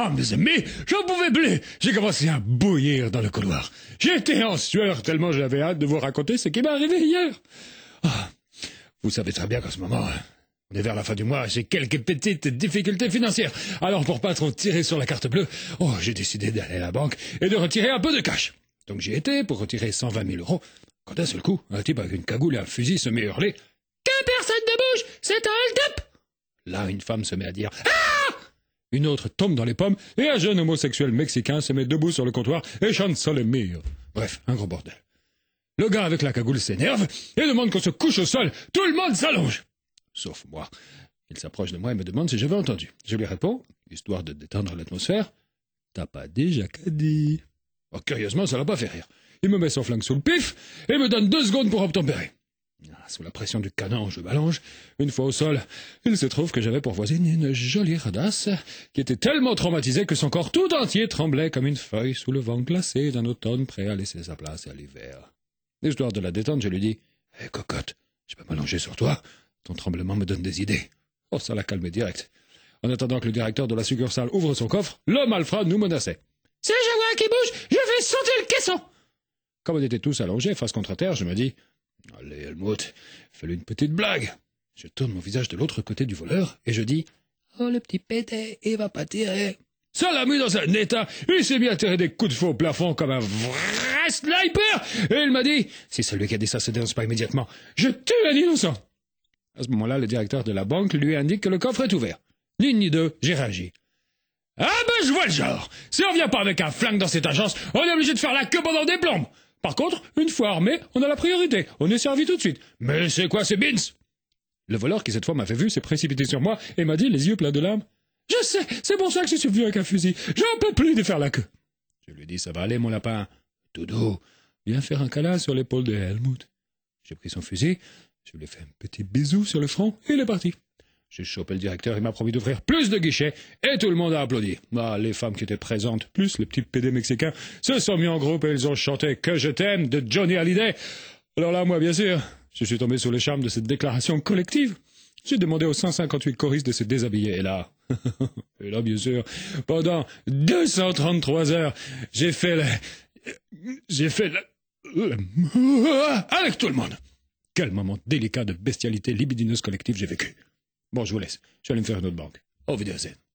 mes amis, j'en pouvais plus. J'ai commencé à bouillir dans le couloir. J'étais en sueur tellement j'avais hâte de vous raconter ce qui m'est arrivé hier. Ah, vous savez très bien qu'en ce moment, on est vers la fin du mois, j'ai quelques petites difficultés financières. Alors pour pas trop tirer sur la carte bleue, j'ai décidé d'aller à la banque et de retirer un peu de cash. Donc j'y étais pour retirer 120 000 euros. Quand d'un seul coup, un type avec une cagoule et un fusil se met à hurler « Que personne ne bouge, c'est un hold-up !» Là, une femme se met à dire « Ah !» Une autre tombe dans les pommes et un jeune homosexuel mexicain se met debout sur le comptoir et chante sur le mur. Bref, un gros bordel. Le gars avec la cagoule s'énerve et demande qu'on se couche au sol. Tout le monde s'allonge. Sauf moi. Il s'approche de moi et me demande si j'avais entendu. Je lui réponds, histoire de détendre l'atmosphère, « T'as pas déjà dit ?» Curieusement, ça l'a pas fait rire. Il me met son flingue sous le pif et me donne 2 secondes pour obtempérer. Sous la pression du canon, je m'allonge. Une fois au sol, il se trouve que j'avais pour voisine une jolie radasse qui était tellement traumatisée que son corps tout entier tremblait comme une feuille sous le vent glacé d'un automne prêt à laisser sa place à l'hiver. Histoire de la détendre, je lui dis « Hé, cocotte, je peux m'allonger sur toi? Ton tremblement me donne des idées. » Ça l'a calmé direct. En attendant que le directeur de la succursale ouvre son coffre, le malfrat nous menaçait. « Si je vois un qui bouge, je vais sauter le caisson !» Comme on était tous allongés face contre terre, je me dis « Allez, Helmut, fais-lui une petite blague. » Je tourne mon visage de l'autre côté du voleur et je dis « Oh, le petit pété, il va pas tirer. » Ça l'a mis dans un état, il s'est mis à tirer des coups de feu au plafond comme un vrai sniper. Et il m'a dit « Si celui qui a dit ça se dénonce pas immédiatement, je tue un innocent. » À ce moment-là, le directeur de la banque lui indique que le coffre est ouvert. Ni une ni deux, j'ai réagi. « Ah ben je vois le genre. Si on vient pas avec un flingue dans cette agence, on est obligé de faire la queue pendant des plombes. Par contre, une fois armé, on a la priorité. On est servi tout de suite. Mais c'est quoi ces bins ?» Le voleur qui cette fois m'avait vu s'est précipité sur moi et m'a dit, les yeux pleins de larmes, « Je sais, c'est pour ça que je suis venu avec un fusil. J'en peux plus de faire la queue. » Je lui ai dit, « Ça va aller mon lapin. Doudou, viens faire un câlin sur l'épaule de Helmut. » J'ai pris son fusil, je lui ai fait un petit bisou sur le front et il est parti. J'ai chopé le directeur, il m'a promis d'ouvrir plus de guichets, et tout le monde a applaudi. Les femmes qui étaient présentes, plus les petits PD mexicains, se sont mis en groupe et ils ont chanté « Que je t'aime » de Johnny Hallyday. Alors là, moi, bien sûr, je suis tombé sous le charme de cette déclaration collective. J'ai demandé aux 158 choristes de se déshabiller, et là, bien sûr, pendant 233 heures, j'ai fait avec tout le monde. Quel moment délicat de bestialité libidineuse collective j'ai vécu. Bon, je vous laisse. Je vais aller me faire une autre banque. Auf Wiedersehen.